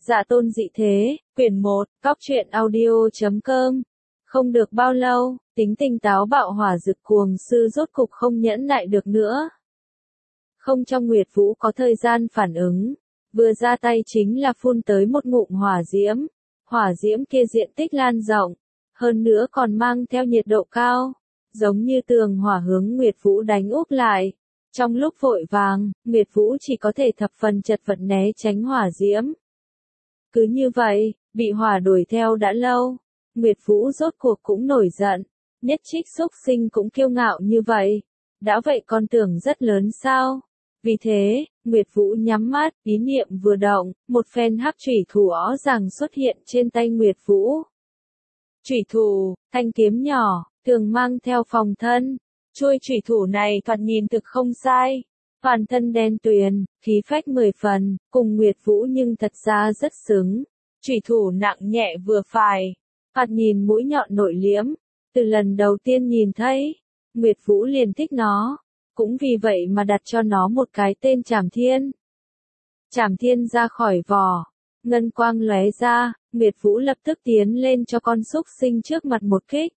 Dạ tôn dị thế, quyển 1, cóc truyện audio.com. Không được bao lâu, tính tình táo bạo hỏa dực cuồng sư rốt cục không nhẫn nại được nữa. Không cho Nguyệt Vũ có thời gian phản ứng, vừa ra tay chính là phun tới một ngụm hỏa diễm. Hỏa diễm kia diện tích lan rộng, hơn nữa còn mang theo nhiệt độ cao, giống như tường hỏa hướng Nguyệt Vũ đánh úp lại. Trong lúc vội vàng, Nguyệt Vũ chỉ có thể thập phần chật vật né tránh hỏa diễm. Cứ như vậy, bị hỏa đuổi theo đã lâu, Nguyệt Vũ rốt cuộc cũng nổi giận, nhất trích xúc sinh cũng kiêu ngạo như vậy, đã vậy còn tưởng rất lớn sao. Vì thế, Nguyệt Vũ nhắm mắt, ý niệm vừa động, một phen hắc chủy thủ rõ ràng xuất hiện trên tay Nguyệt Vũ. Chủy thủ, thanh kiếm nhỏ, thường mang theo phòng thân, chuôi chủy thủ này thoạt nhìn thực không sai. Toàn thân đen tuyền, khí phách 10 phần, cùng Nguyệt Vũ nhưng thật ra rất xứng. Chủy thủ nặng nhẹ vừa phải, thoạt nhìn mũi nhọn nội liễm. Từ lần đầu tiên nhìn thấy, Nguyệt Vũ liền thích nó, cũng vì vậy mà đặt cho nó một cái tên Trảm Thiên. Trảm Thiên ra khỏi vỏ, ngân quang lóe ra, Nguyệt Vũ lập tức tiến lên cho con xúc sinh trước mặt một kích.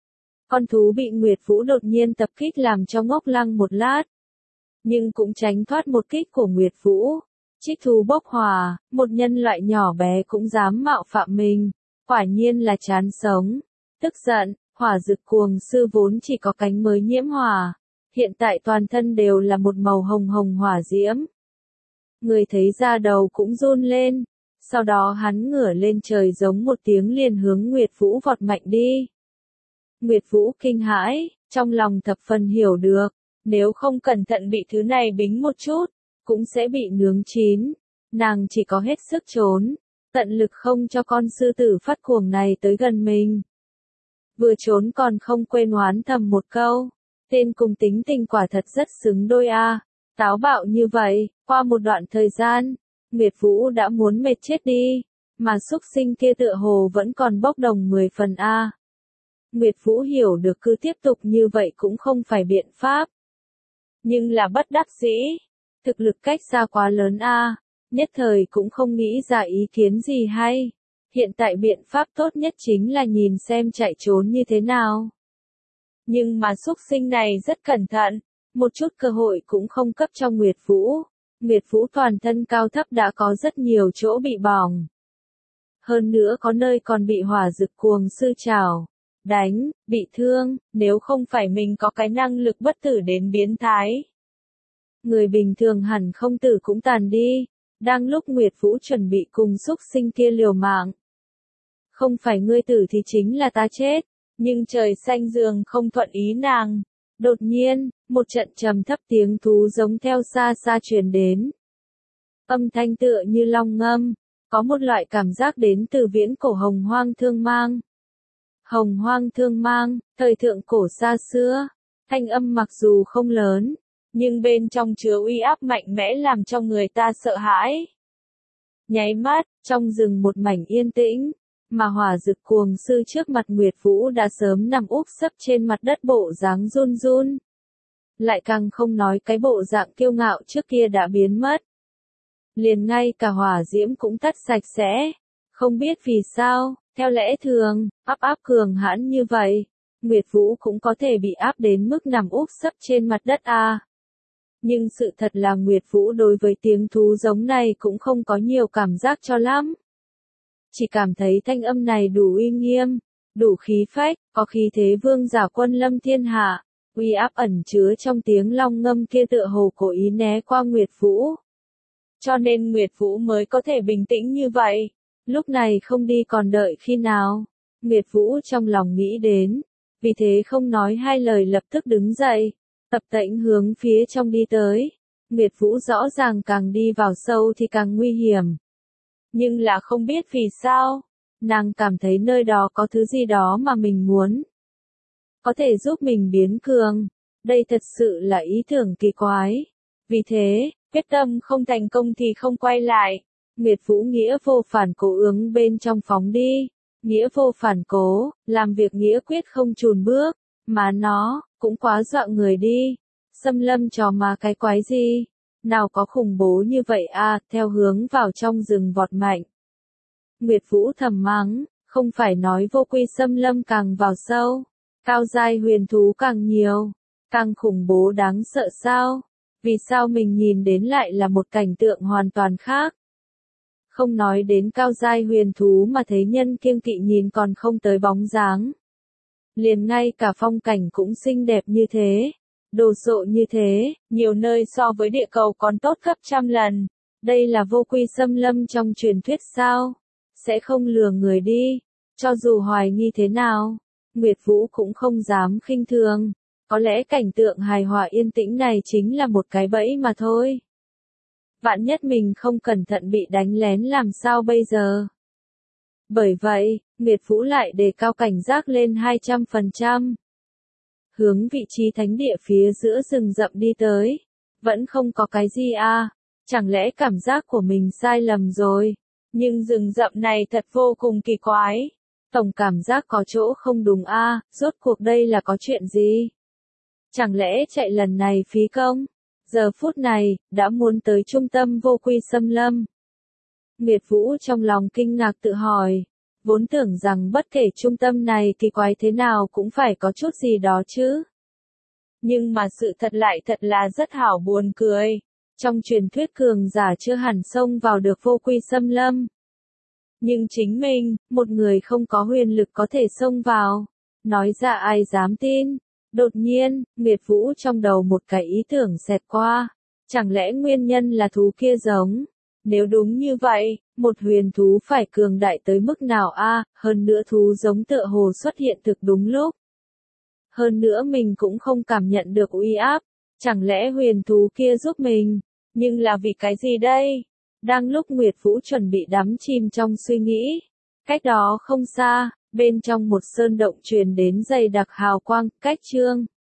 Con thú bị Nguyệt Vũ đột nhiên tập kích làm cho ngốc lăng một lát, nhưng cũng tránh thoát một kích của Nguyệt Vũ. Trích thú bốc hỏa, một nhân loại nhỏ bé cũng dám mạo phạm mình, quả nhiên là chán sống. Tức giận, hỏa dực cuồng sư vốn chỉ có cánh mới nhiễm hỏa, hiện tại toàn thân đều là một màu hồng hồng hỏa diễm. Người thấy da đầu cũng run lên, sau đó hắn ngửa lên trời giống một tiếng liền hướng Nguyệt Vũ vọt mạnh đi. Nguyệt Vũ kinh hãi, trong lòng thập phần hiểu được, nếu không cẩn thận bị thứ này bính một chút, cũng sẽ bị nướng chín. Nàng chỉ có hết sức trốn, tận lực không cho con sư tử phát cuồng này tới gần mình. Vừa trốn còn không quên oán thầm một câu, tên cùng tính tình quả thật rất xứng đôi a. Táo bạo như vậy, qua một đoạn thời gian, Nguyệt Vũ đã muốn mệt chết đi, mà xúc sinh kia tựa hồ vẫn còn bốc đồng 10 phần a. Nguyệt Vũ hiểu được cứ tiếp tục như vậy cũng không phải biện pháp. Nhưng là bất đắc dĩ, thực lực cách xa quá lớn a, nhất thời cũng không nghĩ ra ý kiến gì hay. Hiện tại biện pháp tốt nhất chính là nhìn xem chạy trốn như thế nào. Nhưng mà xúc sinh này rất cẩn thận, một chút cơ hội cũng không cấp cho Nguyệt Vũ. Nguyệt Vũ toàn thân cao thấp đã có rất nhiều chỗ bị bỏng. Hơn nữa có nơi còn bị hỏa dực cuồng sư trảo, đánh, bị thương, nếu không phải mình có cái năng lực bất tử đến biến thái. Người bình thường hẳn không tử cũng tàn đi, đang lúc Nguyệt Vũ chuẩn bị cùng xúc sinh kia liều mạng. Không phải ngươi tử thì chính là ta chết, nhưng trời xanh dường không thuận ý nàng. Đột nhiên, một trận trầm thấp tiếng thú giống theo xa xa truyền đến. Âm thanh tựa như long ngâm, có một loại cảm giác đến từ viễn cổ hồng hoang thương mang. Hồng hoang thương mang, thời thượng cổ xa xưa, thanh âm mặc dù không lớn, nhưng bên trong chứa uy áp mạnh mẽ làm cho người ta sợ hãi. Nháy mắt, trong rừng một mảnh yên tĩnh, mà hỏa dực cuồng sư trước mặt Nguyệt Vũ đã sớm nằm úp sấp trên mặt đất bộ dáng run run. Lại càng không nói cái bộ dạng kiêu ngạo trước kia đã biến mất. Liền ngay cả hỏa diễm cũng tắt sạch sẽ, không biết vì sao. Theo lẽ thường, áp cường hãn như vậy, Nguyệt Vũ cũng có thể bị áp đến mức nằm úp sấp trên mặt đất a. Nhưng sự thật là Nguyệt Vũ đối với tiếng thú giống này cũng không có nhiều cảm giác cho lắm. Chỉ cảm thấy thanh âm này đủ uy nghiêm, đủ khí phách, có khí thế vương giả quân lâm thiên hạ, uy áp ẩn chứa trong tiếng long ngâm kia tựa hồ cố ý né qua Nguyệt Vũ. Cho nên Nguyệt Vũ mới có thể bình tĩnh như vậy. Lúc này không đi còn đợi khi nào? Nguyệt Vũ trong lòng nghĩ đến, vì thế không nói hai lời lập tức đứng dậy, tập tễnh hướng phía trong đi tới. Nguyệt Vũ rõ ràng càng đi vào sâu thì càng nguy hiểm. Nhưng là không biết vì sao, nàng cảm thấy nơi đó có thứ gì đó mà mình muốn. Có thể giúp mình biến cường, đây thật sự là ý tưởng kỳ quái. Vì thế, quyết tâm không thành công thì không quay lại. Nguyệt Vũ nghĩa vô phản cố hướng bên trong phóng đi, nghĩa vô phản cố, làm việc nghĩa quyết không chùn bước, mà nó, cũng quá dọa người đi, xâm lâm trò mà cái quái gì, nào có khủng bố như vậy a, theo hướng vào trong rừng vọt mạnh. Nguyệt Vũ thầm mắng, không phải nói vô quy xâm lâm càng vào sâu, cao giai huyền thú càng nhiều, càng khủng bố đáng sợ sao? Vì sao mình nhìn đến lại là một cảnh tượng hoàn toàn khác? Không nói đến cao giai huyền thú mà thế nhân kiêng kỵ nhìn còn không tới bóng dáng. Liền ngay cả phong cảnh cũng xinh đẹp như thế, đồ sộ như thế, nhiều nơi so với địa cầu còn tốt gấp trăm lần. Đây là vô quy xâm lâm trong truyền thuyết sao? Sẽ không lừa người đi. Cho dù hoài nghi thế nào, Nguyệt Vũ cũng không dám khinh thường. Có lẽ cảnh tượng hài hòa yên tĩnh này chính là một cái bẫy mà thôi. Vạn nhất mình không cẩn thận bị đánh lén làm sao bây giờ? Bởi vậy, Nguyệt Vũ lại đề cao cảnh giác lên 200%. Hướng vị trí thánh địa phía giữa rừng rậm đi tới. Vẫn không có cái gì à? Chẳng lẽ cảm giác của mình sai lầm rồi? Nhưng rừng rậm này thật vô cùng kỳ quái. Tổng cảm giác có chỗ không đúng à, rốt cuộc đây là có chuyện gì? Chẳng lẽ chạy lần này phí công? Giờ phút này, đã muốn tới trung tâm vô quy xâm lâm. Nguyệt Vũ trong lòng kinh ngạc tự hỏi. Vốn tưởng rằng bất kể trung tâm này kỳ quái thế nào cũng phải có chút gì đó chứ. Nhưng mà sự thật lại thật là rất hảo buồn cười. Trong truyền thuyết cường giả chưa hẳn xông vào được vô quy xâm lâm. Nhưng chính mình, một người không có huyền lực có thể xông vào. Nói ra ai dám tin. Đột nhiên, Nguyệt Vũ trong đầu một cái ý tưởng xẹt qua. Chẳng lẽ nguyên nhân là thú kia giống? Nếu đúng như vậy, một huyền thú phải cường đại tới mức nào a? Hơn nữa thú giống tựa hồ xuất hiện thực đúng lúc. Hơn nữa mình cũng không cảm nhận được uy áp. Chẳng lẽ huyền thú kia giúp mình? Nhưng là vì cái gì đây? Đang lúc Nguyệt Vũ chuẩn bị đắm chìm trong suy nghĩ. Cách đó không xa, bên trong một sơn động truyền đến dày đặc hào quang, cách chương.